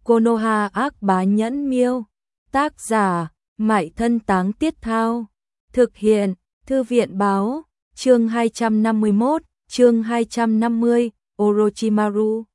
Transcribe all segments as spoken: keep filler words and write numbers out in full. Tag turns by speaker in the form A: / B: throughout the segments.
A: Konoha ác bá nhẫn miêu. Tác giả, Mại Thân Táng Tiết Thao. Thực hiện, Thư viện báo, chương hai trăm năm mươi mốt, chương hai trăm năm mươi, Orochimaru.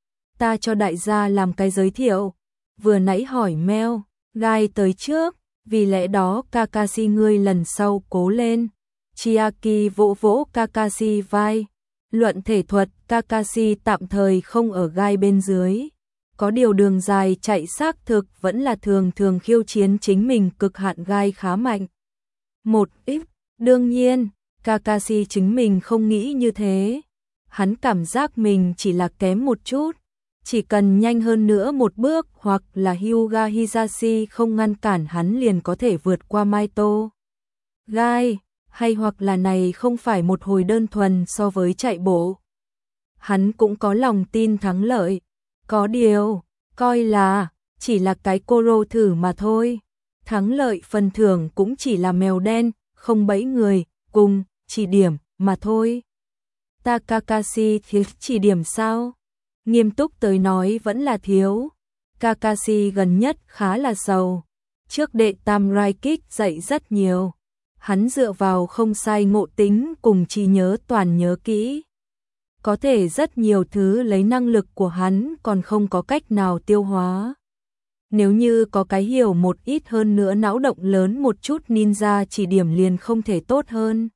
A: Ta cho đại gia làm cái giới thiệu. Vừa nãy hỏi Mel, Gai tới trước, vì lẽ đó Kakashi ngươi lần sau cố lên. Chiaki vỗ vỗ Kakashi vai. Luận thể thuật, Kakashi tạm thời không ở Gai bên dưới. Có điều đường dài chạy xác thực vẫn là thường thường khiêu chiến chính mình, cực hạn Gai khá mạnh. Một ít, đương nhiên, Kakashi chính mình không nghĩ như thế. Hắn cảm giác mình chỉ là kém một chút. Chỉ cần nhanh hơn nữa một bước hoặc là Hyuga Hisashi không ngăn cản hắn liền có thể vượt qua Maito. Gai, hay hoặc là này không phải một hồi đơn thuần so với chạy bộ. Hắn cũng có lòng tin thắng lợi. Có điều, coi là, chỉ là cái Koro thử mà thôi. Thắng lợi phần thưởng cũng chỉ là mèo đen, không bẫy người, cùng, chỉ điểm, mà thôi. Ta Kakashi thiếu chỉ điểm sao? Nghiêm túc tới nói vẫn là thiếu. Kakashi gần nhất khá là sầu. Trước đệ tam Rai Kích dạy rất nhiều. Hắn dựa vào không sai ngộ tính cùng trí nhớ toàn nhớ kỹ. Có thể rất nhiều thứ lấy năng lực của hắn còn không có cách nào tiêu hóa. Nếu như có cái hiểu một ít hơn nữa não động lớn một chút ninja chỉ điểm liền không thể tốt hơn.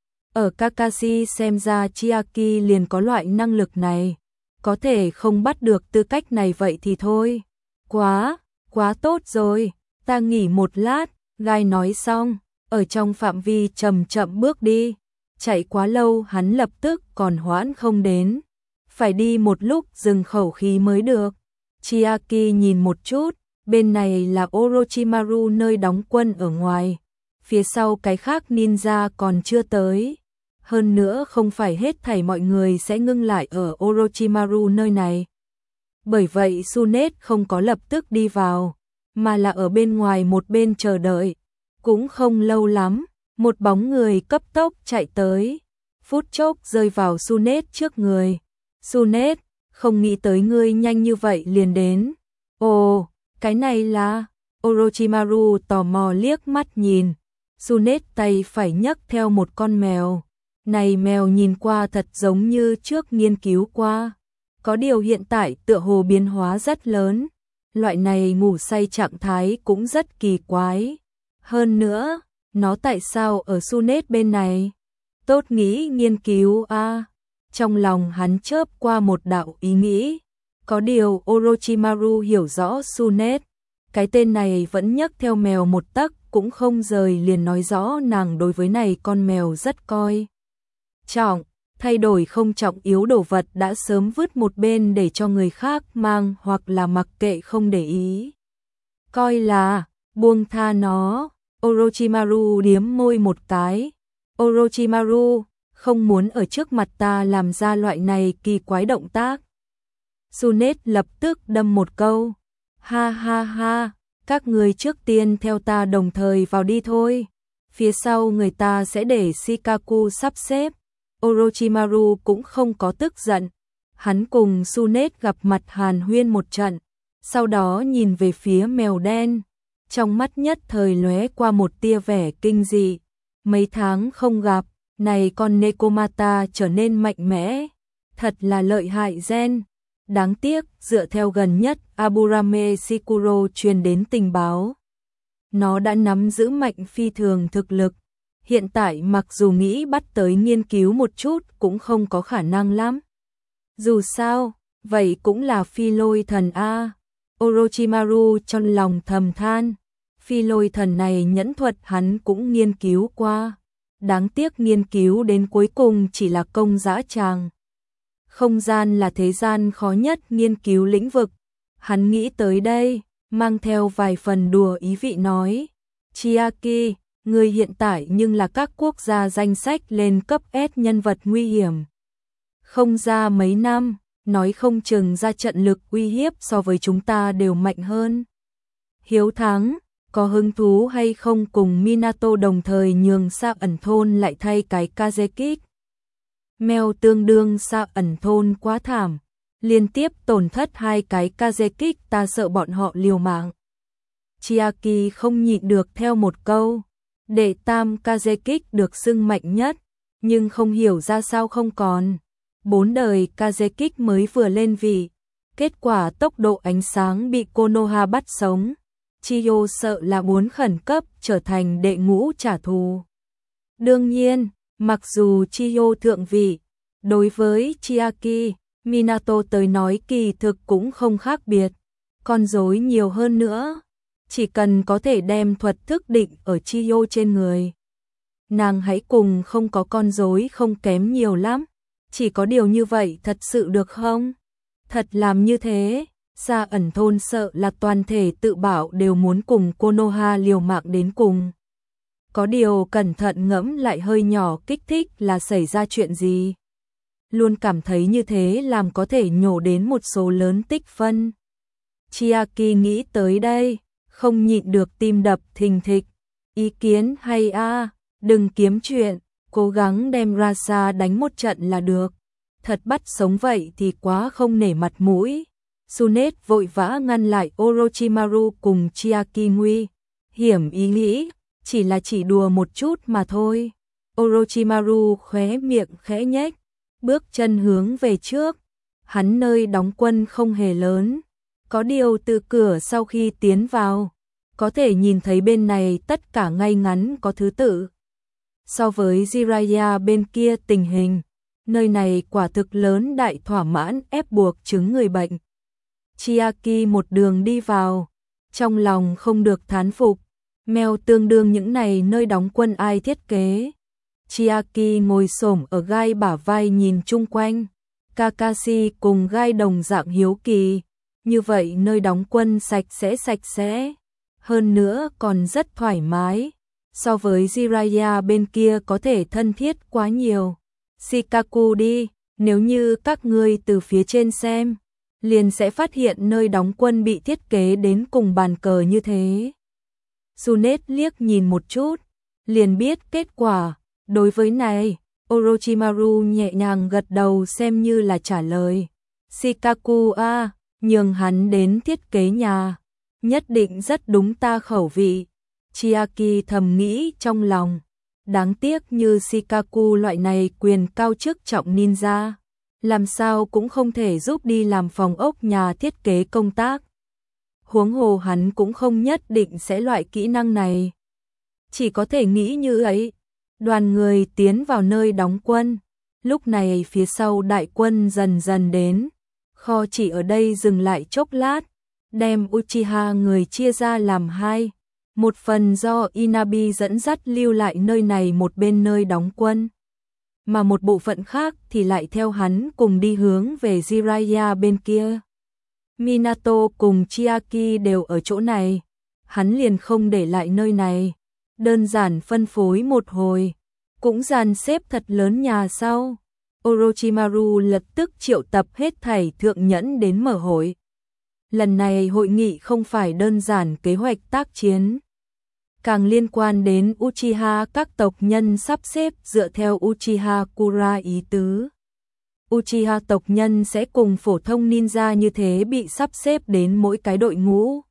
A: Ở Kakashi xem ra Chiaki liền có loại năng lực này. Có thể không bắt được tư cách này vậy thì thôi. Quá, quá tốt rồi, ta nghỉ một lát, Gai nói xong, ở trong phạm vi chậm chậm bước đi. Chạy quá lâu hắn lập tức còn hoãn không đến. Phải đi một lúc dừng khẩu khí mới được. Chiaki nhìn một chút, bên này là Orochimaru nơi đóng quân ở ngoài. Phía sau cái khác ninja còn chưa tới. Hơn nữa không phải hết thảy mọi người sẽ ngưng lại ở Orochimaru nơi này. Bởi vậy Tsunade không có lập tức đi vào, mà là ở bên ngoài một bên chờ đợi. Cũng không lâu lắm, một bóng người cấp tốc chạy tới. Phút chốc rơi vào Tsunade trước người. Tsunade, không nghĩ tới ngươi nhanh như vậy liền đến. Ồ, cái này là... Orochimaru tò mò liếc mắt nhìn. Tsunade tay phải nhấc theo một con mèo. Này mèo nhìn qua thật giống như trước nghiên cứu qua. Có điều hiện tại tựa hồ biến hóa rất lớn. Loại này ngủ say trạng thái cũng rất kỳ quái. Hơn nữa, nó tại sao ở Tsunade bên này? Tốt nghĩ nghiên cứu a. À. Trong lòng hắn chớp qua một đạo ý nghĩ. Có điều Orochimaru hiểu rõ Tsunade. Cái tên này vẫn nhấc theo mèo một tấc cũng không rời liền nói rõ nàng đối với này con mèo rất coi trọng, thay đổi không trọng yếu đồ vật đã sớm vứt một bên để cho người khác mang hoặc là mặc kệ không để ý. Coi là, buông tha nó, Orochimaru điếm môi một cái. Orochimaru, không muốn ở trước mặt ta làm ra loại này kỳ quái động tác. Tsunade lập tức đâm một câu. Ha ha ha, các người trước tiên theo ta đồng thời vào đi thôi. Phía sau người ta sẽ để Shikaku sắp xếp. Orochimaru cũng không có tức giận. Hắn cùng Tsunade gặp mặt hàn huyên một trận. Sau đó nhìn về phía mèo đen. Trong mắt nhất thời lóe qua một tia vẻ kinh dị. Mấy tháng không gặp, này con Nekomata trở nên mạnh mẽ. Thật là lợi hại gen. Đáng tiếc, dựa theo gần nhất Aburame Shikuro truyền đến tình báo. Nó đã nắm giữ mạnh phi thường thực lực. Hiện tại mặc dù nghĩ bắt tới nghiên cứu một chút cũng không có khả năng lắm. Dù sao, vậy cũng là phi lôi thần A. Orochimaru trong lòng thầm than. Phi lôi thần này nhẫn thuật hắn cũng nghiên cứu qua. Đáng tiếc nghiên cứu đến cuối cùng chỉ là công dã tràng. Không gian là thế gian khó nhất nghiên cứu lĩnh vực. Hắn nghĩ tới đây, mang theo vài phần đùa ý vị nói. Chiaki, người hiện tại nhưng là các quốc gia danh sách lên cấp S nhân vật nguy hiểm. Không ra mấy năm, nói không chừng ra trận lực uy hiếp so với chúng ta đều mạnh hơn. Hiếu thắng, có hứng thú hay không cùng Minato đồng thời nhường Sa ẩn thôn lại thay cái Kazekik? Mèo tương đương Sa ẩn thôn quá thảm. liên tiếp tổn thất hai cái Kazekik, ta sợ bọn họ liều mạng. Chiaki không nhịn được theo một câu, đệ tam Kazekik được xưng mạnh nhất, nhưng không hiểu ra sao không còn. Bốn đời Kazekik mới vừa lên vị, kết quả tốc độ ánh sáng bị Konoha bắt sống. Chiyo sợ là muốn khẩn cấp trở thành đệ ngũ trả thù. Đương nhiên, mặc dù Chiyo thượng vị, đối với Chiaki, Minato tới nói kỳ thực cũng không khác biệt, con rối nhiều hơn nữa, chỉ cần có thể đem thuật thức định ở Chiyo trên người. Nàng hãy cùng không có con rối không kém nhiều lắm, chỉ có điều như vậy thật sự được không? Thật làm như thế, Sa ẩn thôn sợ là toàn thể tự bảo đều muốn cùng Konoha liều mạng đến cùng. Có điều cẩn thận ngẫm lại hơi nhỏ kích thích là xảy ra chuyện gì. Luôn cảm thấy như thế làm có thể nhổ đến một số lớn tích phân. Chiaki nghĩ tới đây, không nhịn được tim đập thình thịch. Ý kiến hay a, đừng kiếm chuyện, cố gắng đem Rasa đánh một trận là được. Thật bắt sống vậy thì quá không nể mặt mũi. Tsunet vội vã ngăn lại Orochimaru cùng Chiaki nguy hiểm ý nghĩ, chỉ là chỉ đùa một chút mà thôi. Orochimaru khóe miệng khẽ nhếch, bước chân hướng về trước. Hắn nơi đóng quân không hề lớn, có điều từ cửa sau khi tiến vào, có thể nhìn thấy bên này tất cả ngay ngắn có thứ tự. So với Jiraiya bên kia tình hình, nơi này quả thực lớn đại thỏa mãn ép buộc chứng người bệnh. Chiaki một đường đi vào, trong lòng không được thán phục, mèo tương đương những này nơi đóng quân ai thiết kế. Chiaki ngồi xổm ở gai bả vai nhìn chung quanh, Kakashi cùng gai đồng dạng hiếu kỳ, như vậy nơi đóng quân sạch sẽ sạch sẽ, hơn nữa còn rất thoải mái, so với Jiraiya bên kia có thể thân thiết quá nhiều. Shikaku đi, nếu như các ngươi từ phía trên xem, liền sẽ phát hiện nơi đóng quân bị thiết kế đến cùng bàn cờ như thế. Tsunet liếc nhìn một chút, liền biết kết quả. Đối với này, Orochimaru nhẹ nhàng gật đầu xem như là trả lời. Shikaku a, nhường hắn đến thiết kế nhà, nhất định rất đúng ta khẩu vị. Chiaki thầm nghĩ trong lòng, đáng tiếc như Shikaku loại này quyền cao chức trọng ninja, làm sao cũng không thể giúp đi làm phòng ốc nhà thiết kế công tác. Huống hồ hắn cũng không nhất định sẽ loại kỹ năng này. Chỉ có thể nghĩ như ấy. Đoàn người tiến vào nơi đóng quân. Lúc này phía sau đại quân dần dần đến. Kho chỉ ở đây dừng lại chốc lát, đem Uchiha người chia ra làm hai. Một phần do Inabi dẫn dắt lưu lại nơi này một bên nơi đóng quân, mà một bộ phận khác thì lại theo hắn cùng đi hướng về Jiraiya bên kia. Minato cùng Chiaki đều ở chỗ này, hắn liền không để lại nơi này, đơn giản phân phối một hồi, cũng dàn xếp thật lớn nhà sau. Orochimaru lập tức triệu tập hết thảy thượng nhẫn đến mở hội. Lần này hội nghị không phải đơn giản kế hoạch tác chiến, càng liên quan đến Uchiha các tộc nhân sắp xếp dựa theo Uchiha Kura ý tứ. Uchiha tộc nhân sẽ cùng phổ thông ninja như thế bị sắp xếp đến mỗi cái đội ngũ.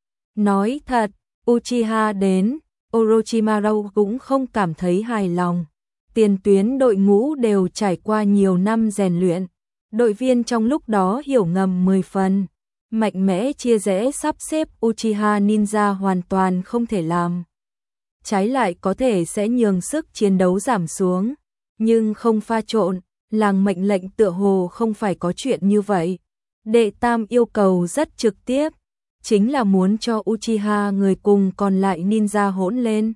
A: Nói thật, Uchiha đến, Orochimaru cũng không cảm thấy hài lòng. Tiền tuyến đội ngũ đều trải qua nhiều năm rèn luyện, đội viên trong lúc đó hiểu ngầm mười phần. Mạnh mẽ chia rẽ sắp xếp Uchiha ninja hoàn toàn không thể làm. Trái lại có thể sẽ nhường sức chiến đấu giảm xuống, nhưng không pha trộn, làng mệnh lệnh tựa hồ không phải có chuyện như vậy. Đệ tam yêu cầu rất trực tiếp, chính là muốn cho Uchiha người cùng còn lại ninja hỗn lên.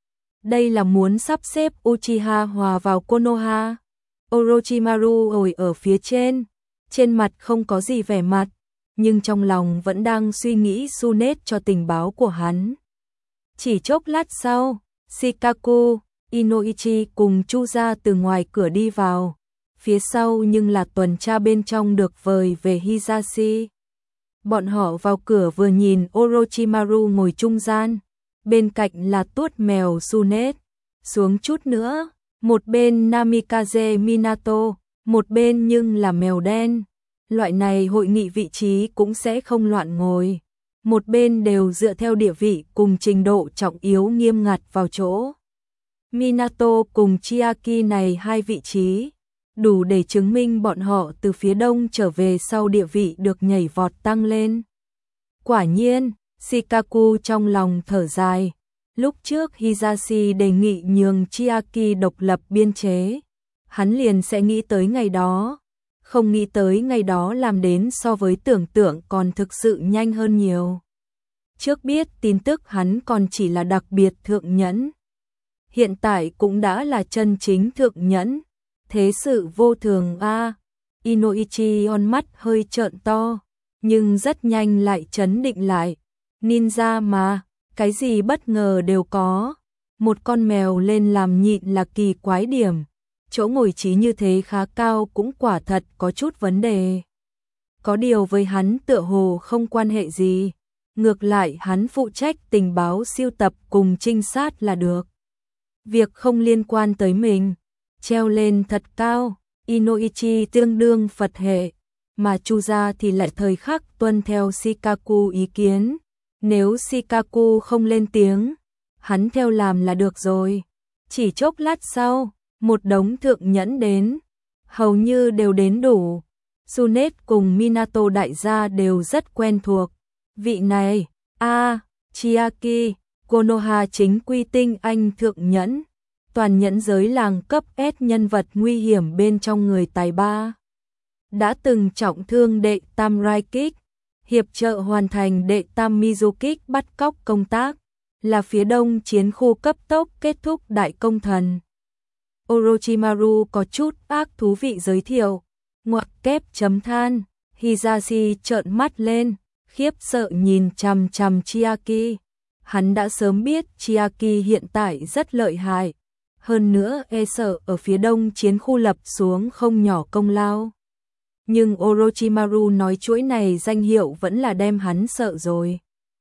A: Đây là muốn sắp xếp Uchiha hòa vào Konoha. Orochimaru ngồi ở phía trên, trên mặt không có gì vẻ mặt, nhưng trong lòng vẫn đang suy nghĩ Tsunet cho tình báo của hắn. Chỉ chốc lát sau, Shikaku, Inoichi cùng Chuza từ ngoài cửa đi vào, phía sau nhưng là tuần tra bên trong được vời về Hisashi. Bọn họ vào cửa vừa nhìn Orochimaru ngồi trung gian, bên cạnh là tuốt mèo Tsunet, xuống chút nữa, một bên Namikaze Minato, một bên nhưng là mèo đen. loại này hội nghị vị trí cũng sẽ không loạn ngồi. Một bên đều dựa theo địa vị cùng trình độ trọng yếu nghiêm ngặt vào chỗ. Minato cùng Chiaki này hai vị trí, đủ để chứng minh bọn họ từ phía đông trở về sau địa vị được nhảy vọt tăng lên. Quả nhiên, Shikaku trong lòng thở dài. Lúc trước Hisashi đề nghị nhường Chiaki độc lập biên chế, hắn liền sẽ nghĩ tới ngày đó, không nghĩ tới ngày đó làm đến so với tưởng tượng còn thực sự nhanh hơn nhiều. Trước biết tin tức hắn còn chỉ là đặc biệt thượng nhẫn, hiện tại cũng đã là chân chính thượng nhẫn. Thế sự vô thường a. À. Inoichi on mắt hơi trợn to, nhưng rất nhanh lại trấn định lại. Ninja mà, cái gì bất ngờ đều có. Một con mèo lên làm nhịn là kỳ quái điểm. Chỗ ngồi trí như thế khá cao cũng quả thật có chút vấn đề. Có điều với hắn tựa hồ không quan hệ gì. Ngược lại hắn phụ trách tình báo siêu tập cùng trinh sát là được. Việc không liên quan tới mình. Treo lên thật cao, Inoichi tương đương Phật hệ, mà Chuza thì lại thời khắc tuân theo Shikaku ý kiến. Nếu Shikaku không lên tiếng, hắn theo làm là được rồi. Chỉ chốc lát sau, một đống thượng nhẫn đến, hầu như đều đến đủ. Tsunet cùng Minato đại gia đều rất quen thuộc. Vị này, a à, Chiaki, Konoha chính quy tinh anh thượng nhẫn. Toàn nhẫn giới làng cấp S nhân vật nguy hiểm bên trong người tài ba. Đã từng trọng thương đệ tam Raikik, hiệp trợ hoàn thành đệ tam Mizukik bắt cóc công tác, là phía đông chiến khu cấp tốc kết thúc đại công thần. Orochimaru có chút ác thú vị giới thiệu, ngoặc kép chấm than, Hisashi trợn mắt lên, khiếp sợ nhìn chằm chằm Chiaki. Hắn đã sớm biết Chiaki hiện tại rất lợi hại. Hơn nữa e sợ ở phía đông chiến khu lập xuống không nhỏ công lao. Nhưng Orochimaru nói chuỗi này danh hiệu vẫn là đem hắn sợ rồi.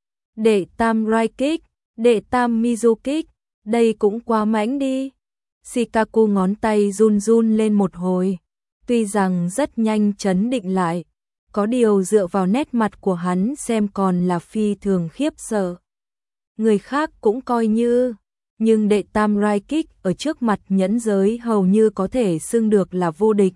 A: Đệ tam Raikik, đệ tam Mizukik, đây cũng quá mãnh đi. Shikaku ngón tay run run lên một hồi. Tuy rằng rất nhanh trấn định lại, có điều dựa vào nét mặt của hắn xem còn là phi thường khiếp sợ. Người khác cũng coi như... Nhưng đệ tam Raikik ở trước mặt nhẫn giới hầu như có thể xưng được là vô địch.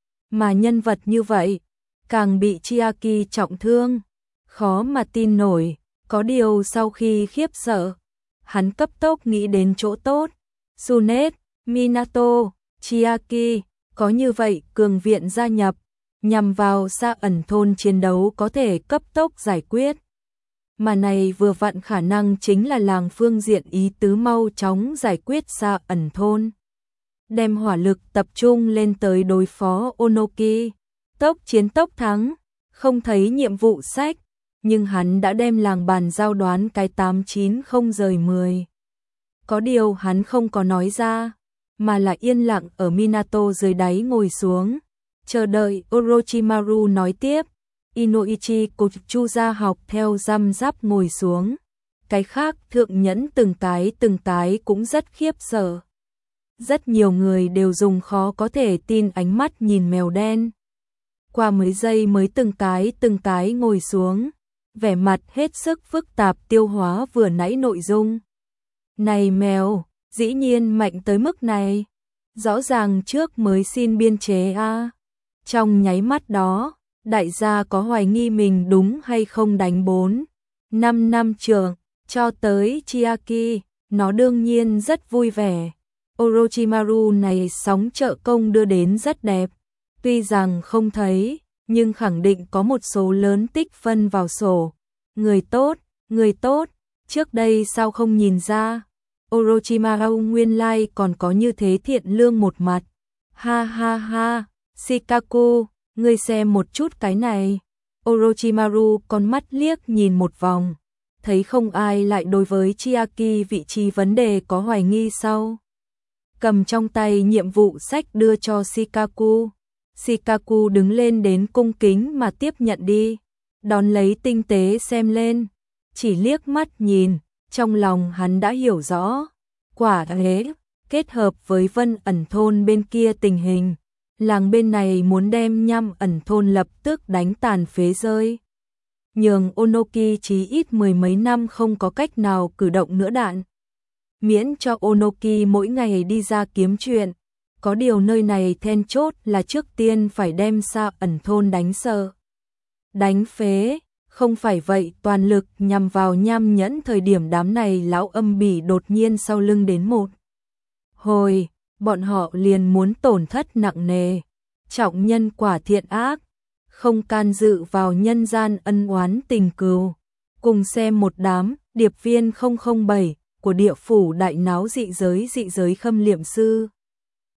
A: Mà nhân vật như vậy, càng bị Chiaki trọng thương, khó mà tin nổi. Có điều sau khi khiếp sợ, hắn cấp tốc nghĩ đến chỗ tốt. Tsunet, Minato, Chiaki, có như vậy cường viện gia nhập, nhằm vào xa ẩn thôn chiến đấu có thể cấp tốc giải quyết. Mà này vừa vặn khả năng chính là làng phương diện ý tứ mau chóng giải quyết xa ẩn thôn. Đem hỏa lực tập trung lên tới đối phó Onoki. Tốc chiến tốc thắng, không thấy nhiệm vụ sách, nhưng hắn đã đem làng bàn giao đoán cái tám chín không rời mười. Có điều hắn không có nói ra, mà là yên lặng ở Minato dưới đáy ngồi xuống, chờ đợi Orochimaru nói tiếp. Inoichi cùng Chuza học theo răm rắp ngồi xuống. Cái khác thượng nhẫn từng cái từng cái cũng rất khiếp sợ. Rất nhiều người đều dùng khó có thể tin ánh mắt nhìn mèo đen. Qua mấy giây mới từng cái từng cái ngồi xuống, vẻ mặt hết sức phức tạp tiêu hóa vừa nãy nội dung. Này mèo, dĩ nhiên mạnh tới mức này. Rõ ràng trước mới xin biên chế a. À. Trong nháy mắt đó, đại gia có hoài nghi mình đúng hay không đánh bốn, năm năm trường, cho tới Chiaki, nó đương nhiên rất vui vẻ. Orochimaru này sóng trợ công đưa đến rất đẹp, tuy rằng không thấy, nhưng khẳng định có một số lớn tích phân vào sổ. Người tốt, người tốt, trước đây sao không nhìn ra, Orochimaru nguyên lai còn có như thế thiện lương một mặt. Ha ha ha, Shikaku, ngươi xem một chút cái này. Orochimaru con mắt liếc nhìn một vòng, thấy không ai lại đối với Chiaki vị trí vấn đề có hoài nghi sau. Cầm trong tay nhiệm vụ sách đưa cho Shikaku. Shikaku đứng lên đến cung kính mà tiếp nhận đi, đón lấy tinh tế xem lên, chỉ liếc mắt nhìn, trong lòng hắn đã hiểu rõ. Quả thế, kết hợp với Vân ẩn thôn bên kia tình hình, Làng bên này muốn đem Nham Ẩn thôn lập tức đánh tàn phế rơi. Nhường Onoki chí ít mười mấy năm không có cách nào cử động nữa đạn. Miễn cho Onoki mỗi ngày đi ra kiếm chuyện. Có điều nơi này then chốt là trước tiên phải đem Sa Ẩn thôn đánh sợ. Đánh phế, không phải vậy toàn lực nhằm vào Nham Nhẫn thời điểm đám này lão âm bỉ đột nhiên sau lưng đến một. Hồi, bọn họ liền muốn tổn thất nặng nề, trọng nhân quả thiện ác, không can dự vào nhân gian ân oán tình cừu. Cùng xem một đám điệp viên không không bảy của địa phủ đại náo dị giới dị giới khâm liệm sư.